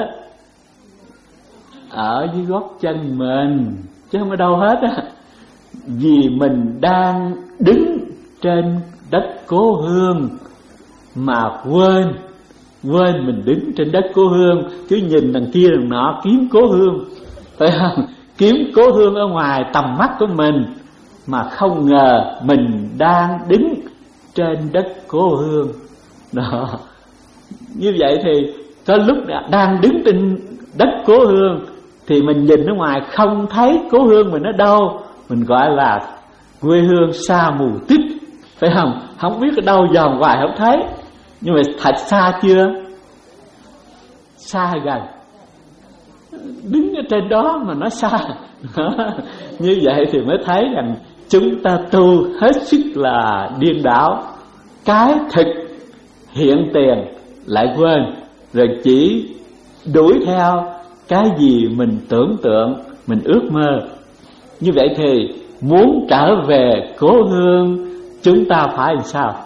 ở dưới gót chân mình, chứ không ở đâu hết á. Vì mình đang đứng trên đất cố hương mà quên Quên mình đứng trên đất cố hương, cứ nhìn đằng kia đằng nọ kiếm cố hương, phải không? Kiếm cố hương ở ngoài tầm mắt của mình, mà không ngờ mình đang đứng trên đất cố hương. Đó. Như vậy thì có lúc đang đứng trên đất cố hương thì mình nhìn ở ngoài không thấy cố hương mình ở đâu, mình gọi là quê hương xa mù tít, phải không? Không biết ở đâu, dòm hoài không thấy. Nhưng mà thật xa chưa? Xa hay gần? Đứng ở trên đó mà nó xa. Như vậy thì mới thấy rằng chúng ta tu hết sức là điên đảo. Cái thực hiện tiền lại quên, rồi chỉ đuổi theo cái gì mình tưởng tượng, mình ước mơ. Như vậy thì muốn trở về cố hương, chúng ta phải làm sao?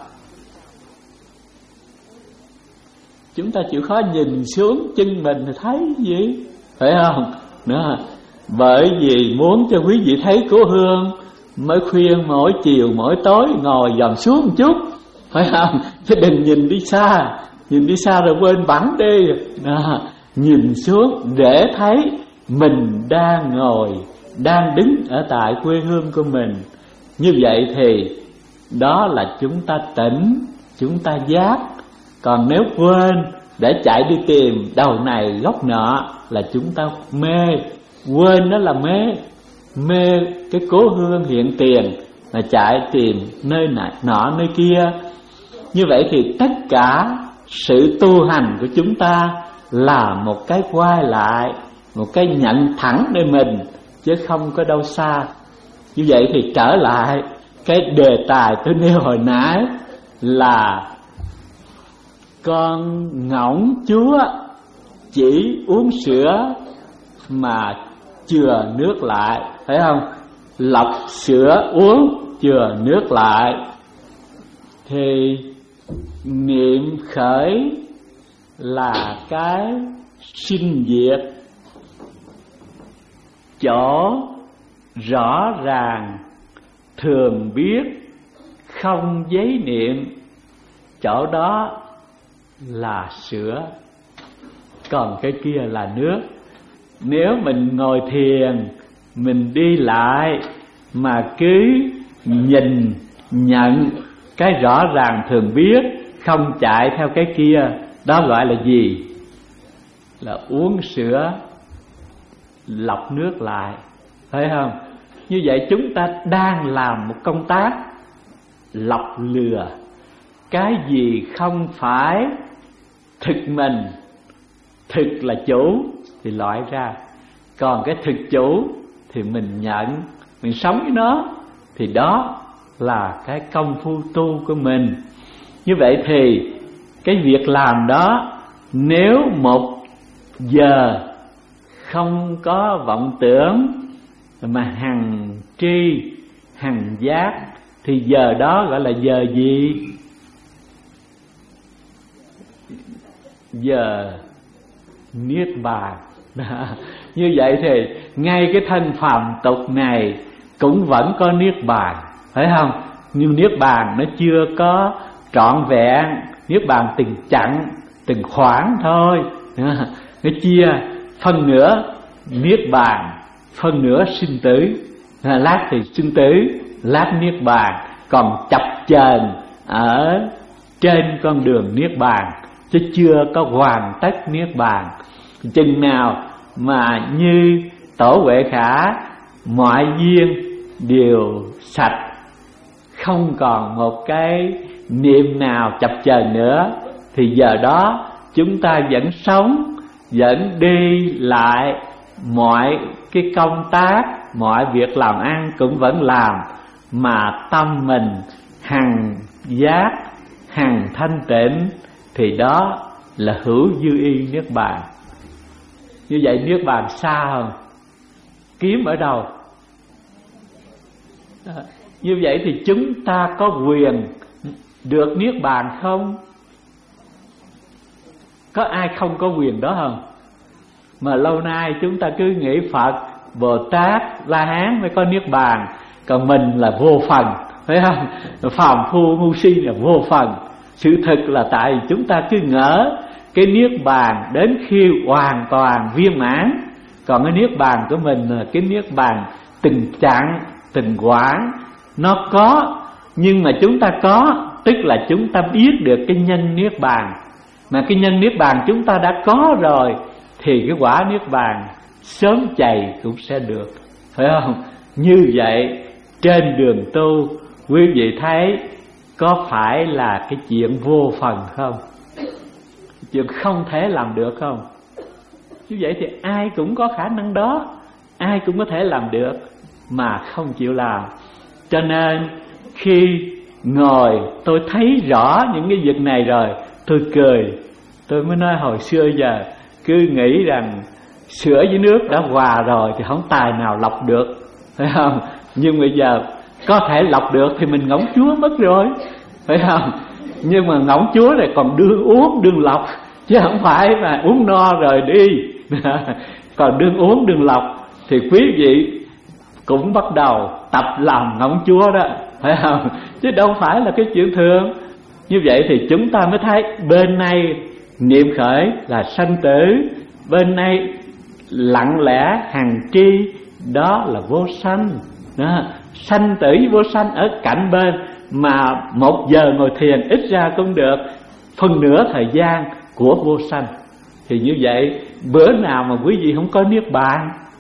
Chúng ta chịu khó nhìn xuống chân mình thì thấy gì, phải không? Đó. Bởi vì muốn cho quý vị thấy cố hương, mới khuyên mỗi chiều mỗi tối ngồi dòm xuống một chút, phải không? Chứ đừng nhìn đi xa. Nhìn đi xa rồi quên bẵng đi. Đó. Nhìn xuống để thấy mình đang ngồi, đang đứng ở tại quê hương của mình. Như vậy thì đó là chúng ta tỉnh, chúng ta giác. Còn nếu quên để chạy đi tìm đầu này góc nọ là chúng ta mê, Quên đó là mê, mê cái cố hương hiện tiền, mà chạy tìm nơi này nọ nơi kia. Như vậy thì tất cả sự tu hành của chúng ta là một cái quay lại, một cái nhận thẳng nơi mình, chứ không có đâu xa. Như vậy thì trở lại cái đề tài tôi nêu hồi nãy là con ngỗng chúa chỉ uống sữa mà chừa nước lại, phải không? Lọc sữa uống chừa nước lại. Thì niệm khởi là cái sinh diệt, chỗ rõ ràng thường biết không giấy niệm, chỗ đó là sữa, còn cái kia là nước. Nếu mình ngồi thiền, mình đi lại mà cứ nhìn nhận cái rõ ràng thường biết, không chạy theo cái kia, đó gọi là gì? Là uống sữa lọc nước lại, phải không? Như vậy chúng ta đang làm một công tác lọc lừa. Cái gì không phải thực mình, thực là chủ thì loại ra, còn cái thực chủ thì mình nhận, mình sống với nó, thì đó là cái công phu tu của mình. Như vậy thì cái việc làm đó, nếu một giờ không có vọng tưởng mà hằng tri hằng giác, thì giờ đó gọi là giờ gì? Giờ niết bàn. Như vậy thì ngay cái thân phàm tục này cũng vẫn có niết bàn, phải không? Nhưng niết bàn nó chưa có trọn vẹn, niết bàn từng chặng, từng khoảng thôi. Nó chia phân nửa niết bàn, phân nửa sinh tử. Lát thì sinh tử, lát niết bàn, còn chập chờn ở trên con đường niết bàn, chứ chưa có hoàn tất niết bàn. Chừng nào mà như Tổ Huệ Khả, mọi duyên đều sạch, không còn một cái niệm nào chập chờn nữa, thì giờ đó chúng ta vẫn sống, vẫn đi lại, mọi cái công tác, mọi việc làm ăn cũng vẫn làm, mà tâm mình hằng giác, hằng thanh tịnh, thì đó là hữu dư y niết bàn. Như vậy niết bàn xa không? Kiếm ở đâu? À, như vậy thì chúng ta có quyền được niết bàn không? Có ai không có quyền đó không? Mà lâu nay chúng ta cứ nghĩ Phật, Bồ Tát, La Hán mới có niết bàn, còn mình là vô phần, phải không? Phàm phu ngu si là vô phần. Sự thật là tại vì chúng ta cứ ngỡ cái niết bàn đến khi hoàn toàn viên mãn, còn cái niết bàn của mình là cái niết bàn từng chặng, từng quãng. Nó có, nhưng mà chúng ta có, tức là chúng ta biết được cái nhân niết bàn. Mà cái nhân niết bàn chúng ta đã có rồi, thì cái quả niết bàn sớm chày cũng sẽ được, phải không? Như vậy trên đường tu, quý vị thấy có phải là cái chuyện vô phần không? Chuyện không thể làm được không? Như vậy thì ai cũng có khả năng đó, ai cũng có thể làm được, mà không chịu làm. Cho nên khi ngồi tôi thấy rõ những cái việc này rồi, tôi cười. Tôi mới nói hồi xưa giờ cứ nghĩ rằng sữa với nước đã hòa rồi thì không tài nào lọc được, phải không? Nhưng bây giờ có thể lọc được thì mình ngỗng chúa mất rồi, phải không? Nhưng mà ngỗng chúa này còn đương uống đương lọc, chứ không phải mà uống no rồi đi. Còn đương uống đương lọc thì quý vị cũng bắt đầu tập làm ngỗng chúa đó, phải không? Chứ đâu phải là cái chuyện thường. Như vậy thì chúng ta mới thấy bên này niệm khởi là sanh tử, bên này lặng lẽ hằng tri, đó là vô sanh. Đó, sanh tử với vô sanh ở cạnh bên, mà một giờ ngồi thiền ít ra cũng được phần nửa thời gian của vô sanh. Thì như vậy bữa nào mà quý vị không có niết bàn,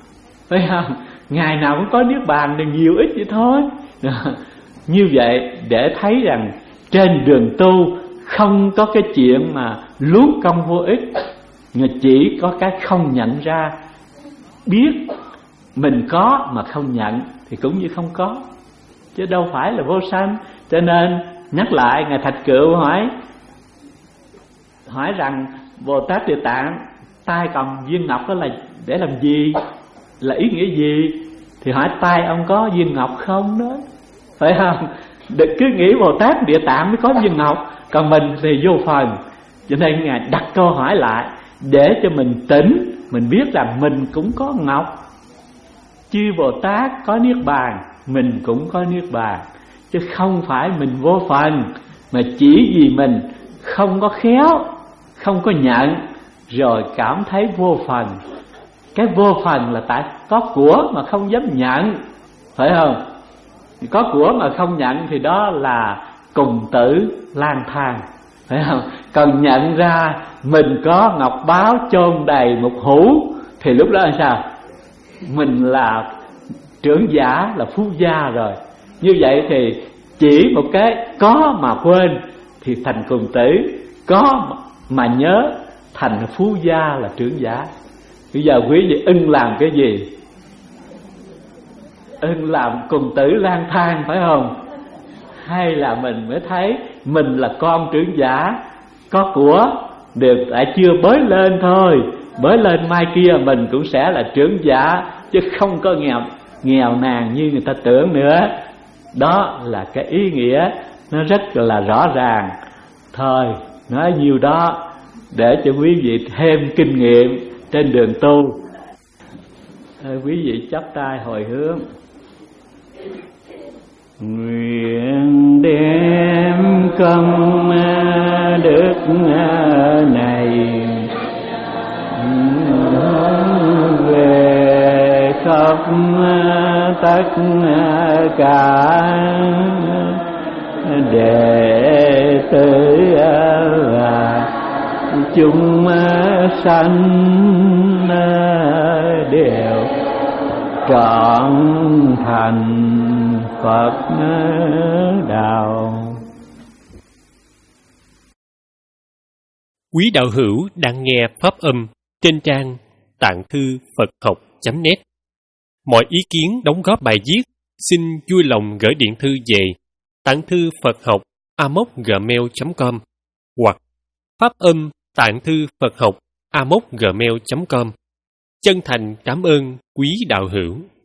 phải không? Ngày nào cũng có niết bàn thì nhiều ít vậy thôi. Như vậy để thấy rằng trên đường tu không có cái chuyện mà luống công vô ích, mà chỉ có cái không nhận ra. Biết mình có mà không nhận thì cũng như không có, chứ đâu phải là vô sanh. Cho nên nhắc lại, Ngài Thạch Cựu hỏi hỏi rằng Bồ Tát Địa Tạng tay cầm viên ngọc đó là để làm gì, là ý nghĩa gì? Thì hỏi tay ông có viên ngọc không đó, phải không? Đừng cứ nghĩ Bồ Tát Địa Tạng mới có viên ngọc, còn mình thì vô phần. Cho nên Ngài đặt câu hỏi lại để cho mình tỉnh, mình biết rằng mình cũng có ngọc. Chư Bồ Tát có niết bàn, mình cũng có niết bàn, chứ không phải mình vô phần, mà chỉ vì mình không có khéo, không có nhận, rồi cảm thấy vô phần. Cái vô phần là tại có của mà không dám nhận, phải không? Có của mà không nhận thì đó là cùng tử lang thang, phải không? Còn nhận ra mình có ngọc báo chôn đầy một hũ thì lúc đó là sao? Mình là trưởng giả, là phú gia rồi. Như vậy thì chỉ một cái có mà quên thì thành cùng tử, có mà nhớ thành phú gia, là trưởng giả. Bây giờ quý vị ưng làm cái gì? Ưng làm cùng tử lang thang, phải không? Hay là mình mới thấy mình là con trưởng giả, có của, đều tại chưa bới lên thôi. Bới lên mai kia mình cũng sẽ là trưởng giả, chứ không có nghèo nghèo nàn như người ta tưởng nữa. Đó là cái ý nghĩa nó rất là rõ ràng. Thôi nói nhiêu đó để cho quý vị thêm kinh nghiệm trên đường tu. Thôi quý vị chắp tay hồi hướng. Nguyện đem công đức này về khắp tất cả đệ tử và chúng sanh đều trọn thành Phật đạo. Quý đạo hữu đang nghe pháp âm trên trang tạng thư Phật học chấm net. Mọi ý kiến đóng góp bài viết xin vui lòng gửi điện thư về tạng thư Phật học a m o gmail chấm com hoặc pháp âm tạng thư Phật học a m o gmail chấm com. Chân thành cảm ơn quý đạo hữu.